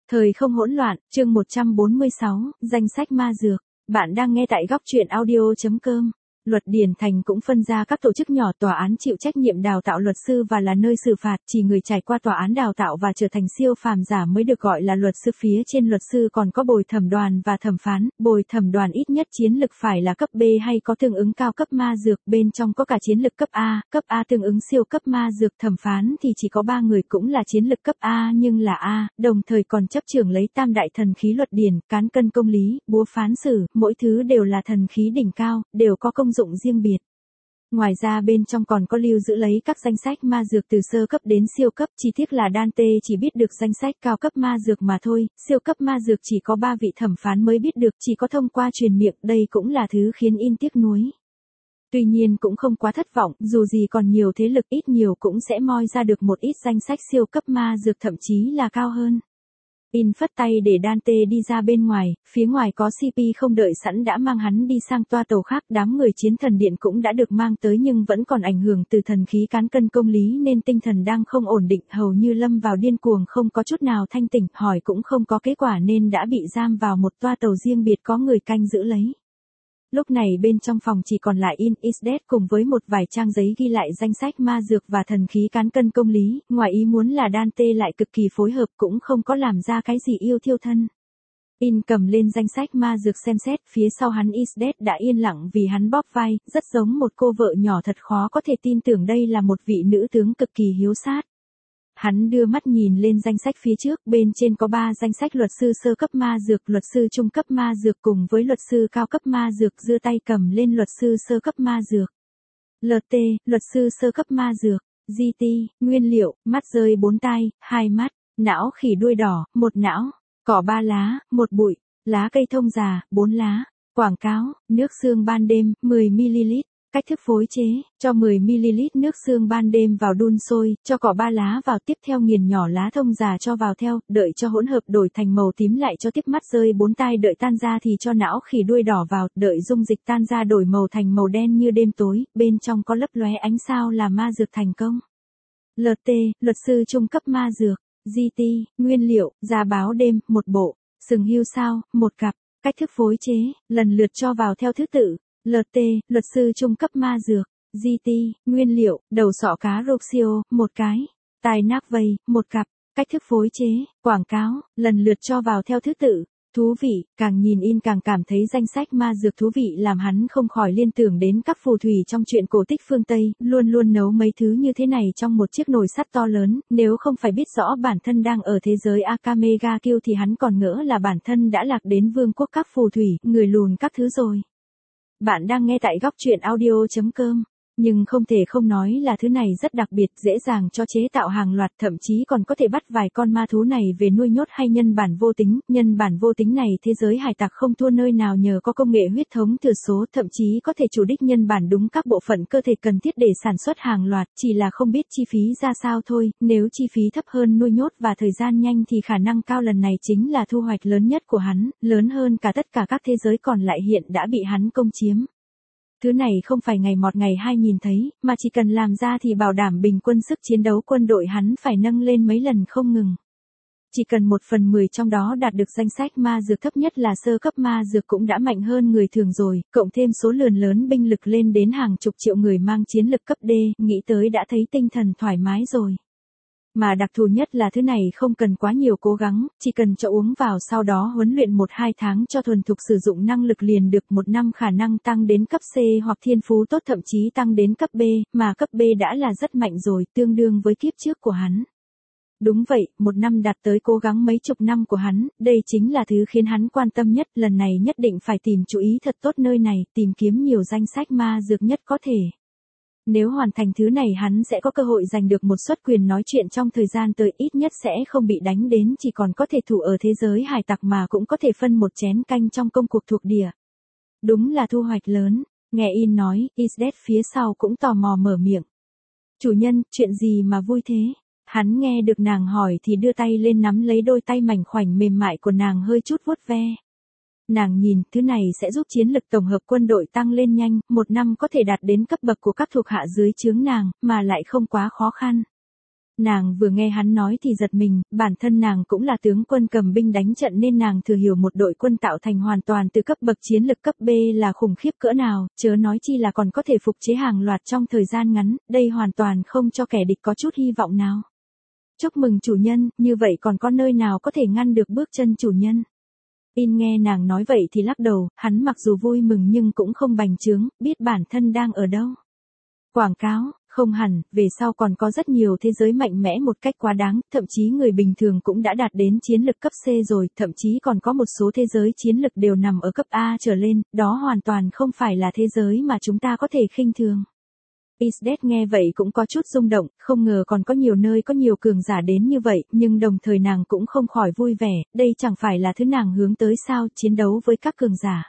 Thời không hỗn loạn, chương 146, danh sách ma dược. Bạn đang nghe tại góc truyện audio.com. Luật Điển Thành cũng phân ra các tổ chức nhỏ, tòa án chịu trách nhiệm đào tạo luật sư và là nơi xử phạt, chỉ người trải qua tòa án đào tạo và trở thành siêu phàm giả mới được gọi là luật sư. Phía trên luật sư còn có bồi thẩm đoàn và thẩm phán. Bồi thẩm đoàn ít nhất chiến lực phải là cấp B hay có tương ứng cao cấp ma dược, bên trong có cả chiến lực cấp A tương ứng siêu cấp ma dược. Thẩm phán thì chỉ có 3 người cũng là chiến lực cấp A nhưng là A, đồng thời còn chấp trưởng lấy tam đại thần khí luật điển, cán cân công lý, búa phán xử, mỗi thứ đều là thần khí đỉnh cao, đều có công dụng riêng biệt. Ngoài ra bên trong còn có lưu giữ lấy các danh sách ma dược từ sơ cấp đến siêu cấp, chi tiết là Dante chỉ biết được danh sách cao cấp ma dược mà thôi, siêu cấp ma dược chỉ có 3 vị thẩm phán mới biết được, chỉ có thông qua truyền miệng, đây cũng là thứ khiến In tiếc nuối. Tuy nhiên cũng không quá thất vọng, dù gì còn nhiều thế lực ít nhiều cũng sẽ moi ra được một ít danh sách siêu cấp ma dược thậm chí là cao hơn. In phất tay để Dante đi ra bên ngoài, phía ngoài có CP không đợi sẵn đã mang hắn đi sang toa tàu khác. Đám người chiến thần điện cũng đã được mang tới nhưng vẫn còn ảnh hưởng từ thần khí cán cân công lý nên tinh thần đang không ổn định, hầu như lâm vào điên cuồng, không có chút nào thanh tỉnh, hỏi cũng không có kết quả nên đã bị giam vào một toa tàu riêng biệt có người canh giữ lấy. Lúc này bên trong phòng chỉ còn lại In is Dead cùng với một vài trang giấy ghi lại danh sách ma dược và thần khí cán cân công lý, ngoài ý muốn là Dante lại cực kỳ phối hợp, cũng không có làm ra cái gì yêu thiêu thân. In cầm lên danh sách ma dược xem xét, phía sau hắn Is Dead đã yên lặng vì hắn bóp vai, rất giống một cô vợ nhỏ, thật khó có thể tin tưởng đây là một vị nữ tướng cực kỳ hiếu sát. Hắn đưa mắt nhìn lên danh sách phía trước, bên trên có 3 danh sách luật sư sơ cấp ma dược, luật sư trung cấp ma dược cùng với luật sư cao cấp ma dược. Giơ tay cầm lên luật sư sơ cấp ma dược. LT, luật sư sơ cấp ma dược. GT, nguyên liệu, mắt rơi 4 tai, 2 mắt, não khỉ đuôi đỏ, 1 não, cỏ 3 lá, 1 bụi, lá cây thông già, 4 lá. Quảng cáo, nước xương ban đêm, 10ml. Cách thức phối chế, cho 10ml nước xương ban đêm vào đun sôi, cho cỏ 3 lá vào, tiếp theo nghiền nhỏ lá thông già cho vào theo, đợi cho hỗn hợp đổi thành màu tím lại cho tiếp mắt rơi 4 tai, đợi tan ra thì cho não khỉ đuôi đỏ vào, đợi dung dịch tan ra đổi màu thành màu đen như đêm tối, bên trong có lấp lóe ánh sao là ma dược thành công. LT, luật sư trung cấp ma dược. GT, nguyên liệu, giá báo đêm, 1 bộ, sừng hươu sao, 1 cặp. Cách thức phối chế, lần lượt cho vào theo thứ tự. LT, luật sư trung cấp ma dược. GT, nguyên liệu, đầu sọ cá Roxio, 1 cái. Tai nác vây, 1 cặp. Cách thức phối chế, quảng cáo, lần lượt cho vào theo thứ tự. Thú vị, càng nhìn In càng cảm thấy danh sách ma dược thú vị, làm hắn không khỏi liên tưởng đến các phù thủy trong truyện cổ tích phương Tây, luôn luôn nấu mấy thứ như thế này trong một chiếc nồi sắt to lớn, nếu không phải biết rõ bản thân đang ở thế giới Akamega Kill thì hắn còn ngỡ là bản thân đã lạc đến vương quốc các phù thủy, người lùn các thứ rồi. Bạn đang nghe tại góc truyện audio.com. Nhưng không thể không nói là thứ này rất đặc biệt, dễ dàng cho chế tạo hàng loạt, thậm chí còn có thể bắt vài con ma thú này về nuôi nhốt hay nhân bản vô tính. Nhân bản vô tính này thế giới hải tặc không thua nơi nào nhờ có công nghệ huyết thống thừa số, thậm chí có thể chủ đích nhân bản đúng các bộ phận cơ thể cần thiết để sản xuất hàng loạt, chỉ là không biết chi phí ra sao thôi. Nếu chi phí thấp hơn nuôi nhốt và thời gian nhanh thì khả năng cao lần này chính là thu hoạch lớn nhất của hắn, lớn hơn cả tất cả các thế giới còn lại hiện đã bị hắn công chiếm. Thứ này không phải ngày một ngày hai nhìn thấy, mà chỉ cần làm ra thì bảo đảm bình quân sức chiến đấu quân đội hắn phải nâng lên mấy lần không ngừng. Chỉ cần 1/10 trong đó đạt được danh sách ma dược thấp nhất là sơ cấp ma dược cũng đã mạnh hơn người thường rồi, cộng thêm số lượng lớn binh lực lên đến hàng chục triệu người mang chiến lực cấp D, nghĩ tới đã thấy tinh thần thoải mái rồi. Mà đặc thù nhất là thứ này không cần quá nhiều cố gắng, chỉ cần cho uống vào sau đó huấn luyện 1-2 tháng cho thuần thục sử dụng năng lực liền được, 1 năm khả năng tăng đến cấp C hoặc thiên phú tốt, thậm chí tăng đến cấp B, mà cấp B đã là rất mạnh rồi, tương đương với kiếp trước của hắn. Đúng vậy, 1 năm đạt tới cố gắng mấy chục năm của hắn, đây chính là thứ khiến hắn quan tâm nhất, lần này nhất định phải tìm chú ý thật tốt nơi này, tìm kiếm nhiều danh sách ma dược nhất có thể. Nếu hoàn thành thứ này hắn sẽ có cơ hội giành được một suất quyền nói chuyện trong thời gian tới, ít nhất sẽ không bị đánh đến, chỉ còn có thể thủ ở thế giới hải tặc mà cũng có thể phân một chén canh trong công cuộc thuộc địa. Đúng là thu hoạch lớn, nghe In nói, Is Dead phía sau cũng tò mò mở miệng. Chủ nhân, chuyện gì mà vui thế? Hắn nghe được nàng hỏi thì đưa tay lên nắm lấy đôi tay mảnh khoảnh mềm mại của nàng hơi chút vuốt ve. Nàng nhìn, thứ này sẽ giúp chiến lực tổng hợp quân đội tăng lên nhanh, 1 năm có thể đạt đến cấp bậc của các thuộc hạ dưới trướng nàng, mà lại không quá khó khăn. Nàng vừa nghe hắn nói thì giật mình, bản thân nàng cũng là tướng quân cầm binh đánh trận nên nàng thừa hiểu một đội quân tạo thành hoàn toàn từ cấp bậc chiến lực cấp B là khủng khiếp cỡ nào, chớ nói chi là còn có thể phục chế hàng loạt trong thời gian ngắn, đây hoàn toàn không cho kẻ địch có chút hy vọng nào. Chúc mừng chủ nhân, như vậy còn có nơi nào có thể ngăn được bước chân chủ nhân. In nghe nàng nói vậy thì lắc đầu, hắn mặc dù vui mừng nhưng cũng không bành trướng, biết bản thân đang ở đâu. Quảng cáo, không hẳn, về sau còn có rất nhiều thế giới mạnh mẽ một cách quá đáng, thậm chí người bình thường cũng đã đạt đến chiến lực cấp C rồi, thậm chí còn có một số thế giới chiến lực đều nằm ở cấp A trở lên, đó hoàn toàn không phải là thế giới mà chúng ta có thể khinh thường. Isdet nghe vậy cũng có chút rung động, không ngờ còn có nhiều nơi có nhiều cường giả đến như vậy, nhưng đồng thời nàng cũng không khỏi vui vẻ, đây chẳng phải là thứ nàng hướng tới sao, chiến đấu với các cường giả.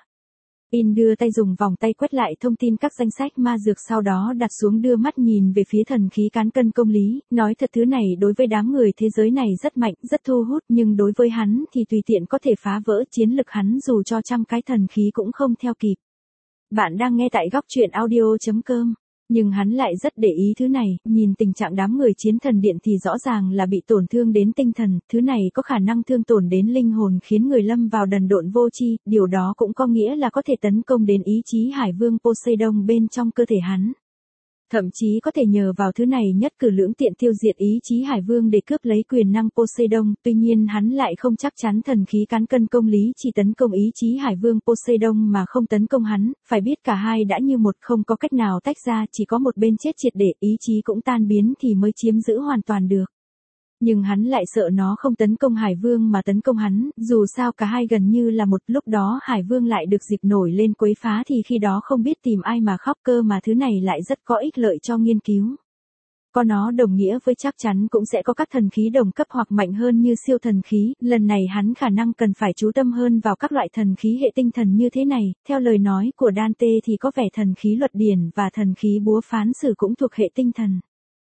In đưa tay dùng vòng tay quét lại thông tin các danh sách ma dược sau đó đặt xuống đưa mắt nhìn về phía thần khí cán cân công lý, nói thật thứ này đối với đám người thế giới này rất mạnh, rất thu hút nhưng đối với hắn thì tùy tiện có thể phá vỡ chiến lực hắn dù cho trăm cái thần khí cũng không theo kịp. Bạn đang nghe tại góc truyện audio.com. Nhưng hắn lại rất để ý thứ này, nhìn tình trạng đám người chiến thần điện thì rõ ràng là bị tổn thương đến tinh thần, thứ này có khả năng thương tổn đến linh hồn khiến người lâm vào đần độn vô tri, điều đó cũng có nghĩa là có thể tấn công đến ý chí hải vương Poseidon bên trong cơ thể hắn. Thậm chí có thể nhờ vào thứ này nhất cử lưỡng tiện tiêu diệt ý chí hải vương để cướp lấy quyền năng Poseidon, tuy nhiên hắn lại không chắc chắn thần khí cán cân công lý chỉ tấn công ý chí hải vương Poseidon mà không tấn công hắn, phải biết cả hai đã như một không có cách nào tách ra, chỉ có một bên chết triệt để ý chí cũng tan biến thì mới chiếm giữ hoàn toàn được. Nhưng hắn lại sợ nó không tấn công Hải Vương mà tấn công hắn, dù sao cả hai gần như là một, lúc đó Hải Vương lại được dịp nổi lên quấy phá thì khi đó không biết tìm ai mà khóc, cơ mà thứ này lại rất có ích lợi cho nghiên cứu. Có nó đồng nghĩa với chắc chắn cũng sẽ có các thần khí đồng cấp hoặc mạnh hơn như siêu thần khí, lần này hắn khả năng cần phải chú tâm hơn vào các loại thần khí hệ tinh thần như thế này, theo lời nói của Dante thì có vẻ thần khí luật điển và thần khí búa phán xử cũng thuộc hệ tinh thần.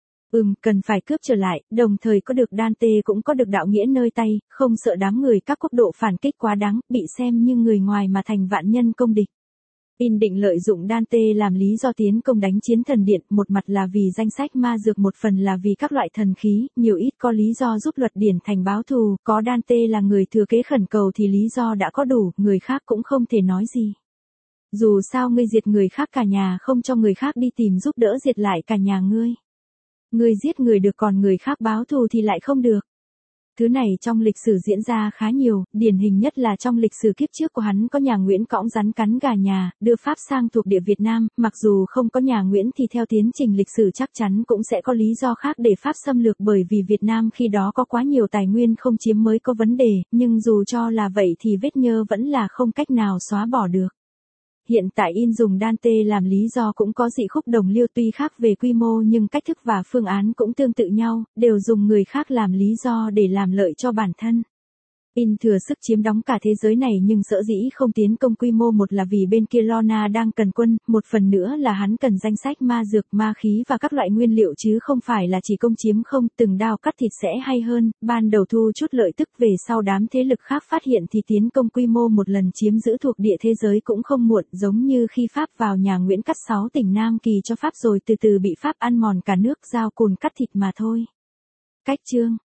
Cần phải cướp trở lại, đồng thời có được Dante cũng có được đạo nghĩa nơi tay, không sợ đám người các quốc độ phản kích quá đáng, bị xem như người ngoài mà thành vạn nhân công địch. In định lợi dụng Dante làm lý do tiến công đánh chiến thần điện, một mặt là vì danh sách ma dược, một phần là vì các loại thần khí, nhiều ít có lý do giúp luật điển thành báo thù, có Dante là người thừa kế khẩn cầu thì lý do đã có đủ, người khác cũng không thể nói gì. Dù sao ngươi diệt người khác cả nhà không cho người khác đi tìm giúp đỡ diệt lại cả nhà ngươi. Ngươi giết người được còn người khác báo thù thì lại không được. Thứ này trong lịch sử diễn ra khá nhiều, điển hình nhất là trong lịch sử kiếp trước của hắn có nhà Nguyễn cõng rắn cắn gà nhà, đưa Pháp sang thuộc địa Việt Nam, mặc dù không có nhà Nguyễn thì theo tiến trình lịch sử chắc chắn cũng sẽ có lý do khác để Pháp xâm lược bởi vì Việt Nam khi đó có quá nhiều tài nguyên không chiếm mới có vấn đề, nhưng dù cho là vậy thì vết nhơ vẫn là không cách nào xóa bỏ được. Hiện tại In dùng Dante làm lý do cũng có dị khúc đồng liêu, tuy khác về quy mô nhưng cách thức và phương án cũng tương tự nhau, đều dùng người khác làm lý do để làm lợi cho bản thân. In thừa sức chiếm đóng cả thế giới này nhưng sở dĩ không tiến công quy mô, một là vì bên kia Lorna đang cần quân, một phần nữa là hắn cần danh sách ma dược, ma khí và các loại nguyên liệu chứ không phải là chỉ công chiếm không, từng đao cắt thịt sẽ hay hơn, ban đầu thu chút lợi tức về sau đám thế lực khác phát hiện thì tiến công quy mô một lần chiếm giữ thuộc địa thế giới cũng không muộn, giống như khi Pháp vào nhà Nguyễn cắt 6 tỉnh Nam Kỳ cho Pháp rồi từ từ bị Pháp ăn mòn cả nước, dao cùn cắt thịt mà thôi. Cách chương